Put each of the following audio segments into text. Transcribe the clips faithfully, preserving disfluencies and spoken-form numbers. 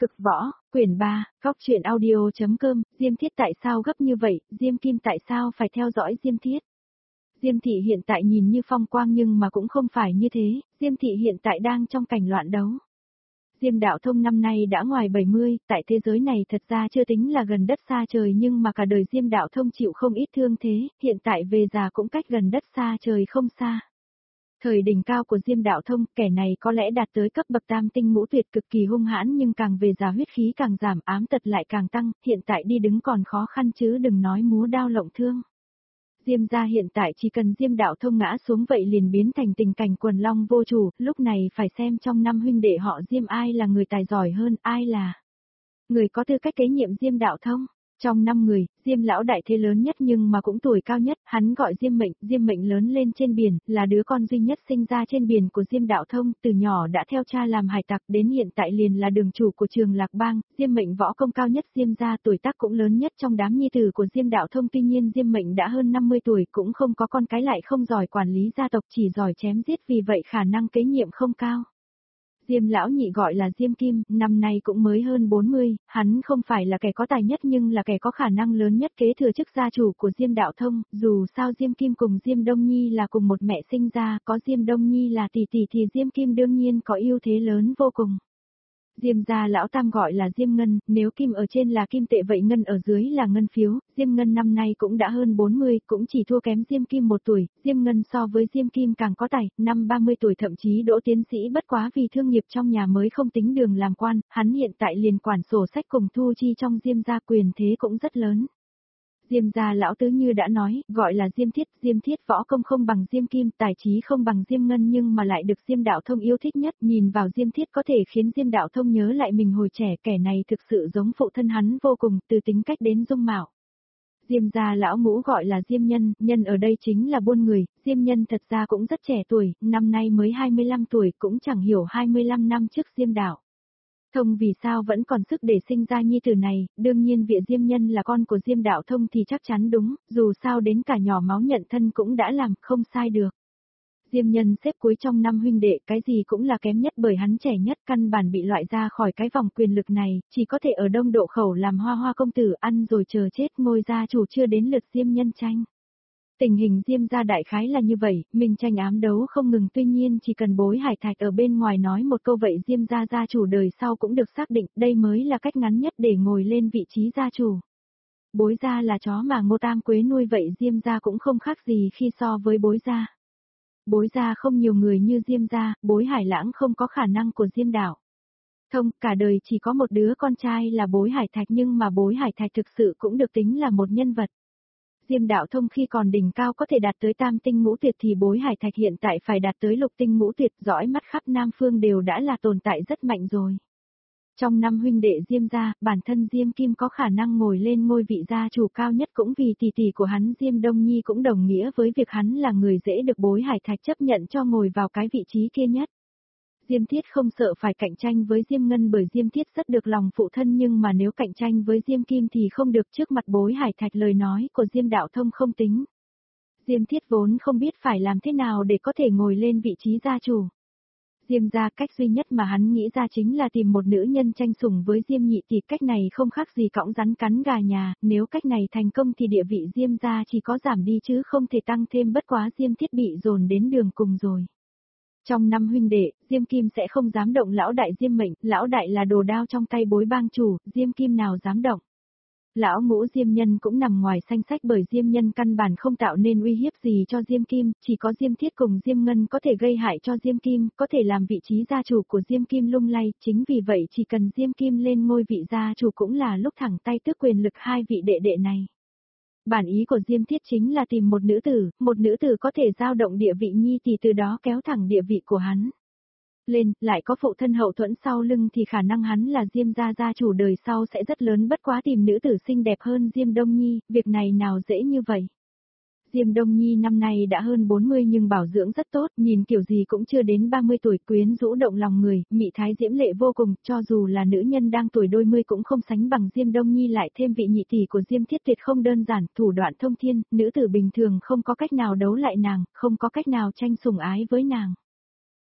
Cực võ, quyển ba, góc truyện audio.com, Diêm Thiết tại sao gấp như vậy, Diêm Kim tại sao phải theo dõi Diêm Thiết? Diêm Thị hiện tại nhìn như phong quang nhưng mà cũng không phải như thế, Diêm Thị hiện tại đang trong cảnh loạn đấu. Diêm Đạo Thông năm nay đã ngoài bảy mươi, tại thế giới này thật ra chưa tính là gần đất xa trời nhưng mà cả đời Diêm Đạo Thông chịu không ít thương thế, hiện tại về già cũng cách gần đất xa trời không xa. Thời đỉnh cao của Diêm Đạo Thông, kẻ này có lẽ đạt tới cấp bậc tam tinh ngũ tuyệt cực kỳ hung hãn nhưng càng về già huyết khí càng giảm, ám tật lại càng tăng, hiện tại đi đứng còn khó khăn chứ đừng nói múa đao lộng thương. Diêm gia hiện tại chỉ cần Diêm Đạo Thông ngã xuống vậy liền biến thành tình cảnh quần long vô chủ, lúc này phải xem trong năm huynh đệ họ Diêm ai là người tài giỏi hơn, ai là người có tư cách kế nhiệm Diêm Đạo Thông. Trong năm người, Diêm lão đại thế lớn nhất nhưng mà cũng tuổi cao nhất, hắn gọi Diêm Mệnh, Diêm Mệnh lớn lên trên biển, là đứa con duy nhất sinh ra trên biển của Diêm Đạo Thông, từ nhỏ đã theo cha làm hải tặc đến hiện tại liền là đường chủ của Trường Lạc Bang, Diêm Mệnh võ công cao nhất Diêm gia, tuổi tác cũng lớn nhất trong đám nhi tử của Diêm Đạo Thông, tuy nhiên Diêm Mệnh đã hơn năm mươi tuổi cũng không có con cái lại không giỏi quản lý gia tộc chỉ giỏi chém giết vì vậy khả năng kế nhiệm không cao. Diêm lão nhị gọi là Diêm Kim, năm nay cũng mới hơn bốn mươi, hắn không phải là kẻ có tài nhất nhưng là kẻ có khả năng lớn nhất kế thừa chức gia chủ của Diêm Đạo Thông, dù sao Diêm Kim cùng Diêm Đông Nhi là cùng một mẹ sinh ra, có Diêm Đông Nhi là tỷ tỷ thì Diêm Kim đương nhiên có ưu thế lớn vô cùng. Diêm gia lão tam gọi là Diêm Ngân, nếu kim ở trên là kim tệ vậy ngân ở dưới là ngân phiếu, Diêm Ngân năm nay cũng đã hơn bốn mươi, cũng chỉ thua kém Diêm Kim một tuổi, Diêm Ngân so với Diêm Kim càng có tài, năm ba mươi tuổi thậm chí đỗ tiến sĩ bất quá vì thương nghiệp trong nhà mới không tính đường làm quan, hắn hiện tại liền quản sổ sách cùng thu chi trong Diêm gia quyền thế cũng rất lớn. Diêm gia lão tứ như đã nói, gọi là Diêm Thiết, Diêm Thiết võ công không bằng Diêm Kim, tài trí không bằng Diêm Ngân nhưng mà lại được Diêm Đạo Thông yêu thích nhất, nhìn vào Diêm Thiết có thể khiến Diêm Đạo Thông nhớ lại mình hồi trẻ, kẻ này thực sự giống phụ thân hắn vô cùng, từ tính cách đến dung mạo. Diêm gia lão ngũ gọi là Diêm Nhân, nhân ở đây chính là buôn người, Diêm Nhân thật ra cũng rất trẻ tuổi, năm nay mới hai mươi lăm tuổi cũng chẳng hiểu hai mươi lăm năm trước Diêm Đạo Thông vì sao vẫn còn sức để sinh ra nhi tử này, đương nhiên vị Diêm Nhân là con của Diêm Đạo Thông thì chắc chắn đúng, dù sao đến cả nhỏ máu nhận thân cũng đã làm, không sai được. Diêm Nhân xếp cuối trong năm huynh đệ, cái gì cũng là kém nhất bởi hắn trẻ nhất, căn bản bị loại ra khỏi cái vòng quyền lực này, chỉ có thể ở Đông Độ Khẩu làm hoa hoa công tử ăn rồi chờ chết, ngôi gia chủ chưa đến lượt Diêm Nhân tranh. Tình hình Diêm gia đại khái là như vậy, mình tranh ám đấu không ngừng tuy nhiên chỉ cần Bối Hải Thạch ở bên ngoài nói một câu vậy Diêm gia gia chủ đời sau cũng được xác định, đây mới là cách ngắn nhất để ngồi lên vị trí gia chủ. Bối gia là chó mà Ngô Tam Quế nuôi vậy Diêm gia cũng không khác gì khi so với Bối gia. Bối gia không nhiều người như Diêm gia, Bối Hải Lãng không có khả năng của Diêm Đạo Thông, cả đời chỉ có một đứa con trai là Bối Hải Thạch nhưng mà Bối Hải Thạch thực sự cũng được tính là một nhân vật. Diêm Đạo Thông khi còn đỉnh cao có thể đạt tới tam tinh ngũ tuyệt thì Bối Hải Thạch hiện tại phải đạt tới lục tinh ngũ tuyệt, dõi mắt khắp Nam Phương đều đã là tồn tại rất mạnh rồi. Trong năm huynh đệ Diêm gia, bản thân Diêm Kim có khả năng ngồi lên ngôi vị gia chủ cao nhất cũng vì tỷ tỷ của hắn Diêm Đông Nhi cũng đồng nghĩa với việc hắn là người dễ được Bối Hải Thạch chấp nhận cho ngồi vào cái vị trí kia nhất. Diêm Thiết không sợ phải cạnh tranh với Diêm Ngân bởi Diêm Thiết rất được lòng phụ thân nhưng mà nếu cạnh tranh với Diêm Kim thì không được, trước mặt Bối Hải Thạch lời nói của Diêm Đạo Thông không tính. Diêm Thiết vốn không biết phải làm thế nào để có thể ngồi lên vị trí gia chủ. Diêm gia cách duy nhất mà hắn nghĩ ra chính là tìm một nữ nhân tranh sủng với Diêm Nhị thì cách này không khác gì cõng rắn cắn gà nhà, nếu cách này thành công thì địa vị Diêm gia chỉ có giảm đi chứ không thể tăng thêm, bất quá Diêm Thiết bị dồn đến đường cùng rồi. Trong năm huynh đệ, Diêm Kim sẽ không dám động lão đại Diêm Mệnh, lão đại là đồ đao trong tay Bối bang chủ, Diêm Kim nào dám động. Lão ngũ Diêm Nhân cũng nằm ngoài danh sách bởi Diêm Nhân căn bản không tạo nên uy hiếp gì cho Diêm Kim, chỉ có Diêm Thiết cùng Diêm Ngân có thể gây hại cho Diêm Kim, có thể làm vị trí gia chủ của Diêm Kim lung lay, chính vì vậy chỉ cần Diêm Kim lên ngôi vị gia chủ cũng là lúc thẳng tay tước quyền lực hai vị đệ đệ này. Bản ý của Diêm Thiết chính là tìm một nữ tử, một nữ tử có thể dao động địa vị nhi thì từ đó kéo thẳng địa vị của hắn lên, lại có phụ thân hậu thuẫn sau lưng thì khả năng hắn là Diêm gia gia chủ đời sau sẽ rất lớn, bất quá tìm nữ tử xinh đẹp hơn Diêm Đông Nhi, việc này nào dễ như vậy. Diêm Đông Nhi năm nay đã hơn bốn mươi nhưng bảo dưỡng rất tốt, nhìn kiểu gì cũng chưa đến ba mươi tuổi, quyến rũ động lòng người, mị thái diễm lệ vô cùng, cho dù là nữ nhân đang tuổi đôi mươi cũng không sánh bằng Diêm Đông Nhi, lại thêm vị nhị tỷ của Diêm Thiết tuyệt không đơn giản, thủ đoạn thông thiên, nữ tử bình thường không có cách nào đấu lại nàng, không có cách nào tranh sủng ái với nàng.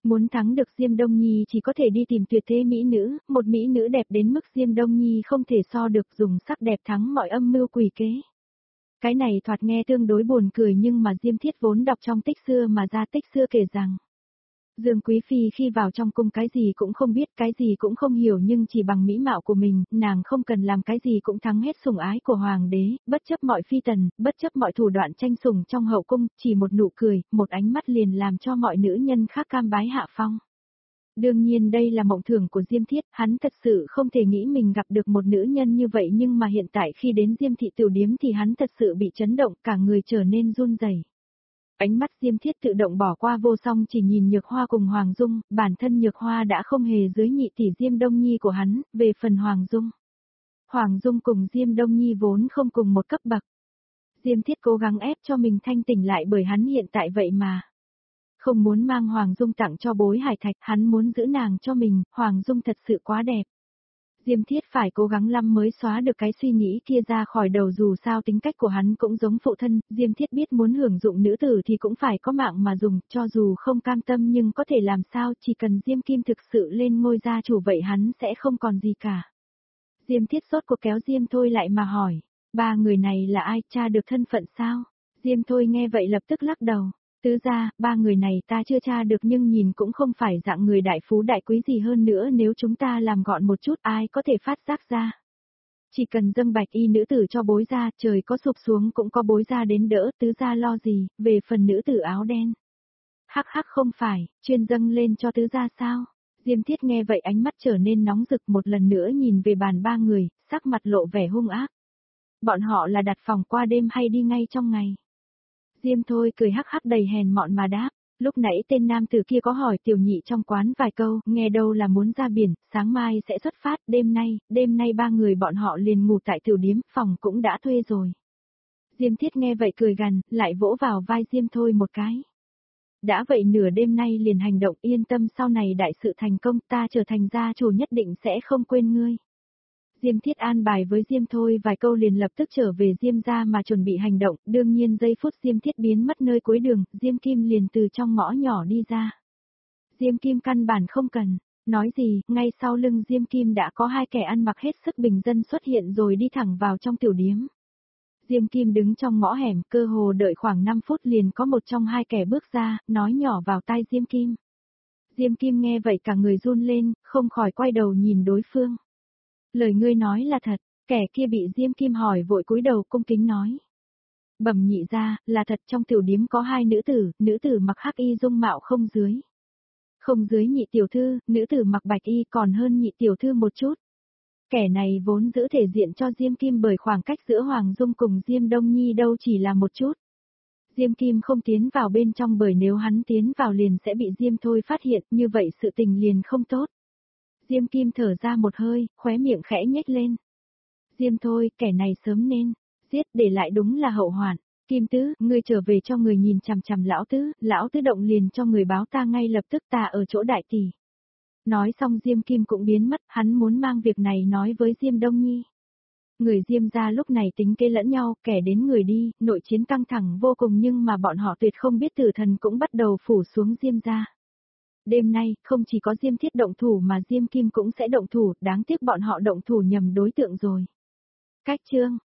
Muốn thắng được Diêm Đông Nhi chỉ có thể đi tìm tuyệt thế mỹ nữ, một mỹ nữ đẹp đến mức Diêm Đông Nhi không thể so được, dùng sắc đẹp thắng mọi âm mưu quỷ kế. Cái này thoạt nghe tương đối buồn cười nhưng mà Diêm Thiết vốn đọc trong tích xưa mà ra tích xưa kể rằng. Dương Quý Phi khi vào trong cung cái gì cũng không biết, cái gì cũng không hiểu nhưng chỉ bằng mỹ mạo của mình, nàng không cần làm cái gì cũng thắng hết sủng ái của hoàng đế, bất chấp mọi phi tần, bất chấp mọi thủ đoạn tranh sủng trong hậu cung, chỉ một nụ cười, một ánh mắt liền làm cho mọi nữ nhân khác cam bái hạ phong. Đương nhiên đây là mộng tưởng của Diêm Thiết, hắn thật sự không thể nghĩ mình gặp được một nữ nhân như vậy nhưng mà hiện tại khi đến Diêm thị tiểu điếm thì hắn thật sự bị chấn động, cả người trở nên run rẩy. Ánh mắt Diêm Thiết tự động bỏ qua vô song chỉ nhìn Nhược Hoa cùng Hoàng Dung, bản thân Nhược Hoa đã không hề dưới nhị tỷ Diêm Đông Nhi của hắn, về phần Hoàng Dung. Hoàng Dung cùng Diêm Đông Nhi vốn không cùng một cấp bậc. Diêm Thiết cố gắng ép cho mình thanh tỉnh lại bởi hắn hiện tại vậy mà. Không muốn mang Hoàng Dung tặng cho bối Hải Thạch, hắn muốn giữ nàng cho mình, Hoàng Dung thật sự quá đẹp. Diêm Thiết phải cố gắng lắm mới xóa được cái suy nghĩ kia ra khỏi đầu, dù sao tính cách của hắn cũng giống phụ thân, Diêm Thiết biết muốn hưởng dụng nữ tử thì cũng phải có mạng mà dùng, cho dù không cam tâm nhưng có thể làm sao, chỉ cần Diêm Kim thực sự lên ngôi gia chủ vậy hắn sẽ không còn gì cả. Diêm Thiết sốt cuộc kéo Diêm Thôi lại mà hỏi, ba người này là ai, tra được thân phận sao? Diêm Thôi nghe vậy lập tức lắc đầu. Tứ ra, ba người này ta chưa tra được nhưng nhìn cũng không phải dạng người đại phú đại quý gì, hơn nữa nếu chúng ta làm gọn một chút ai có thể phát giác ra. Chỉ cần dâng bạch y nữ tử cho bối ra, trời có sụp xuống cũng có bối ra đến đỡ, tứ ra lo gì, về phần nữ tử áo đen. Hắc hắc không phải, chuyên dâng lên cho tứ ra sao? Diêm Thiết nghe vậy ánh mắt trở nên nóng rực, một lần nữa nhìn về bàn ba người, sắc mặt lộ vẻ hung ác. Bọn họ là đặt phòng qua đêm hay đi ngay trong ngày? Diêm Thôi cười hắc hắc đầy hèn mọn mà đáp, lúc nãy tên nam tử kia có hỏi tiểu nhị trong quán vài câu, nghe đâu là muốn ra biển, sáng mai sẽ xuất phát, đêm nay, đêm nay ba người bọn họ liền ngủ tại tiểu điếm, phòng cũng đã thuê rồi. Diêm Thiết nghe vậy cười gằn, lại vỗ vào vai Diêm Thôi một cái. Đã vậy nửa đêm nay liền hành động, yên tâm sau này đại sự thành công, ta trở thành gia chủ nhất định sẽ không quên ngươi. Diêm Thiết an bài với Diêm Thôi vài câu liền lập tức trở về Diêm gia mà chuẩn bị hành động, đương nhiên giây phút Diêm Thiết biến mất nơi cuối đường, Diêm Kim liền từ trong ngõ nhỏ đi ra. Diêm Kim căn bản không cần nói gì, ngay sau lưng Diêm Kim đã có hai kẻ ăn mặc hết sức bình dân xuất hiện rồi đi thẳng vào trong tiểu điếm. Diêm Kim đứng trong ngõ hẻm, cơ hồ đợi khoảng năm phút liền có một trong hai kẻ bước ra, nói nhỏ vào tai Diêm Kim. Diêm Kim nghe vậy cả người run lên, không khỏi quay đầu nhìn đối phương. Lời ngươi nói là thật, kẻ kia bị Diêm Kim hỏi vội cúi đầu cung kính nói. Bẩm nhị ra, là thật, trong tiểu điếm có hai nữ tử, nữ tử mặc hắc y dung mạo không dưới. Không dưới nhị tiểu thư, nữ tử mặc bạch y còn hơn nhị tiểu thư một chút. Kẻ này vốn giữ thể diện cho Diêm Kim bởi khoảng cách giữa Hoàng Dung cùng Diêm Đông Nhi đâu chỉ là một chút. Diêm Kim không tiến vào bên trong bởi nếu hắn tiến vào liền sẽ bị Diêm Thôi phát hiện, như vậy sự tình liền không tốt. Diêm Kim thở ra một hơi, khóe miệng khẽ nhếch lên. Diêm Thôi, kẻ này sớm nên giết, để lại đúng là hậu hoạn. Kim Tứ, ngươi trở về cho người nhìn chằm chằm lão tứ, lão tứ động liền cho người báo ta ngay lập tức, ta ở chỗ đại tỷ. Nói xong Diêm Kim cũng biến mất, hắn muốn mang việc này nói với Diêm Đông Nhi. Người Diêm gia lúc này tính kế lẫn nhau, kẻ đến người đi, nội chiến căng thẳng vô cùng nhưng mà bọn họ tuyệt không biết tử thần cũng bắt đầu phủ xuống Diêm gia. Đêm nay, không chỉ có Diêm Thiết động thủ mà Diêm Kim cũng sẽ động thủ, đáng tiếc bọn họ động thủ nhầm đối tượng rồi. Cách chương